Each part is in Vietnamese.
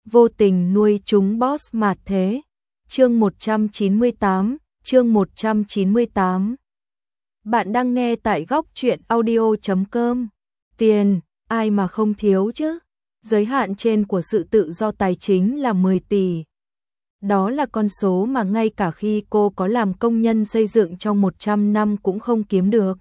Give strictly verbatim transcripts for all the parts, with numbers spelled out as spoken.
vô tình nuôi chúng boss mạt thế. Chương một trăm chín mươi tám, chương một trăm chín mươi tám. Bạn đang nghe tại góc truyện audio chấm com. Tiền, ai mà không thiếu chứ? Giới hạn trên của sự tự do tài chính là mười tỷ. Đó là con số mà ngay cả khi cô có làm công nhân xây dựng trong một trăm năm cũng không kiếm được.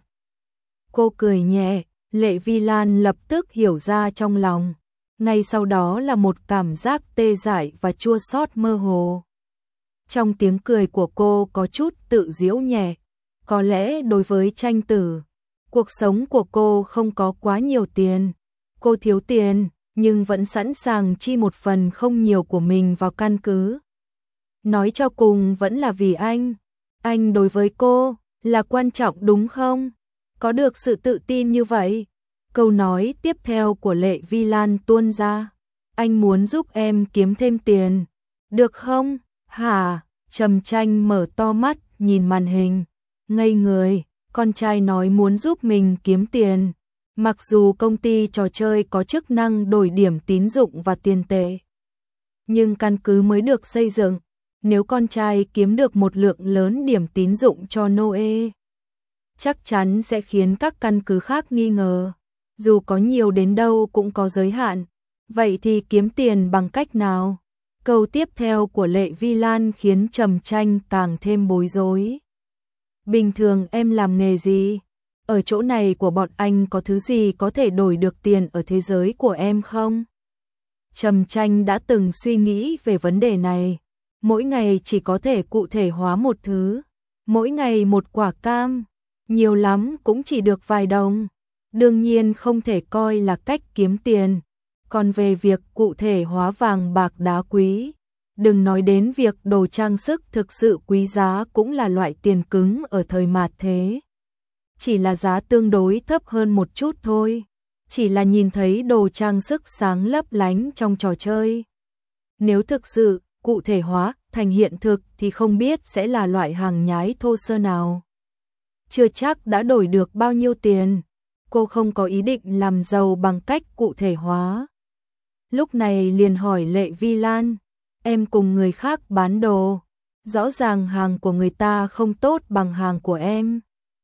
Cô cười nhẹ, Lệ Vi Lan lập tức hiểu ra trong lòng. Ngay sau đó là một cảm giác tê dại và chua xót mơ hồ. Trong tiếng cười của cô có chút tự giễu nhẹ. Có lẽ đối với Tranh Tử, cuộc sống của cô không có quá nhiều tiền. Cô thiếu tiền, nhưng vẫn sẵn sàng chi một phần không nhiều của mình vào căn cứ. Nói cho cùng vẫn là vì anh. Anh đối với cô là quan trọng đúng không? Có được sự tự tin như vậy. Câu nói tiếp theo của Lệ Vi Lan tuôn ra. Anh muốn giúp em kiếm thêm tiền. Được không? Hả? Trầm Tranh mở to mắt, nhìn màn hình. Ngây người, con trai nói muốn giúp mình kiếm tiền. Mặc dù công ty trò chơi có chức năng đổi điểm tín dụng và tiền tệ. Nhưng căn cứ mới được xây dựng. Nếu con trai kiếm được một lượng lớn điểm tín dụng cho Noe, chắc chắn sẽ khiến các căn cứ khác nghi ngờ. Dù có nhiều đến đâu cũng có giới hạn. Vậy thì kiếm tiền bằng cách nào? Câu tiếp theo của Lệ Vi Lan khiến Trầm Tranh càng thêm bối rối. Bình thường em làm nghề gì? Ở chỗ này của bọn anh có thứ gì có thể đổi được tiền ở thế giới của em không? Trầm Tranh đã từng suy nghĩ về vấn đề này. Mỗi ngày chỉ có thể cụ thể hóa một thứ. Mỗi ngày một quả cam. Nhiều lắm cũng chỉ được vài đồng. Đương nhiên không thể coi là cách kiếm tiền. Còn về việc cụ thể hóa vàng bạc đá quý, đừng nói đến việc đồ trang sức thực sự quý giá cũng là loại tiền cứng ở thời mạt thế. Chỉ là giá tương đối thấp hơn một chút thôi. Chỉ là nhìn thấy đồ trang sức sáng lấp lánh trong trò chơi. Nếu thực sự cụ thể hóa thành hiện thực thì không biết sẽ là loại hàng nhái thô sơ nào. Chưa chắc đã đổi được bao nhiêu tiền. Cô không có ý định làm giàu bằng cách cụ thể hóa. Lúc này liền hỏi Lệ Vi Lan, em cùng người khác bán đồ, rõ ràng hàng của người ta không tốt bằng hàng của em.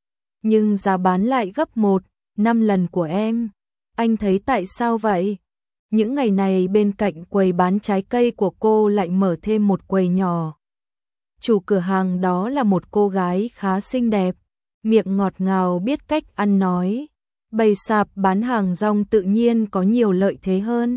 Nhưng giá bán lại gấp một, năm lần của em. Anh thấy tại sao vậy? Những ngày này bên cạnh quầy bán trái cây của cô lại mở thêm một quầy nhỏ. Chủ cửa hàng đó là một cô gái khá xinh đẹp, miệng ngọt ngào biết cách ăn nói. Bày sạp bán hàng rong tự nhiên có nhiều lợi thế hơn.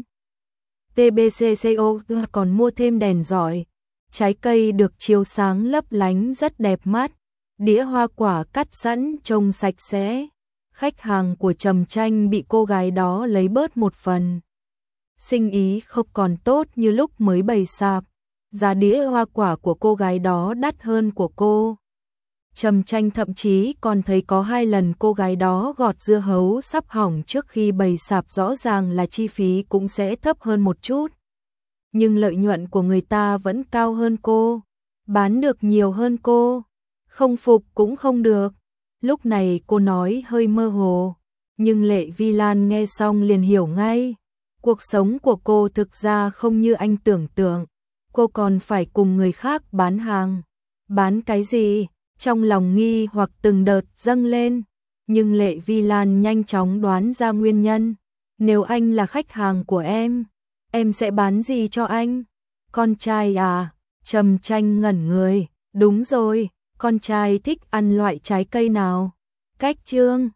tê bê xê xê o còn mua thêm đèn rọi. Trái cây được chiếu sáng lấp lánh rất đẹp mắt. Đĩa hoa quả cắt sẵn trông sạch sẽ. Khách hàng của Trầm Tranh bị cô gái đó lấy bớt một phần. Sinh ý không còn tốt như lúc mới bày sạp. Giá đĩa hoa quả của cô gái đó đắt hơn của cô. Trầm Tranh thậm chí còn thấy có hai lần cô gái đó gọt dưa hấu sắp hỏng trước khi bày sạp, rõ ràng là chi phí cũng sẽ thấp hơn một chút. Nhưng lợi nhuận của người ta vẫn cao hơn cô, bán được nhiều hơn cô, không phục cũng không được. Lúc này cô nói hơi mơ hồ, nhưng Lệ Vi Lan nghe xong liền hiểu ngay. Cuộc sống của cô thực ra không như anh tưởng tượng, cô còn phải cùng người khác bán hàng. Bán cái gì? Trong lòng nghi hoặc từng đợt dâng lên, nhưng Lệ Vi Lan nhanh chóng đoán ra nguyên nhân. Nếu anh là khách hàng của em, em sẽ bán gì cho anh? Con trai à? Trầm Tranh ngẩn người. Đúng rồi, con trai thích ăn loại trái cây nào? Cách chương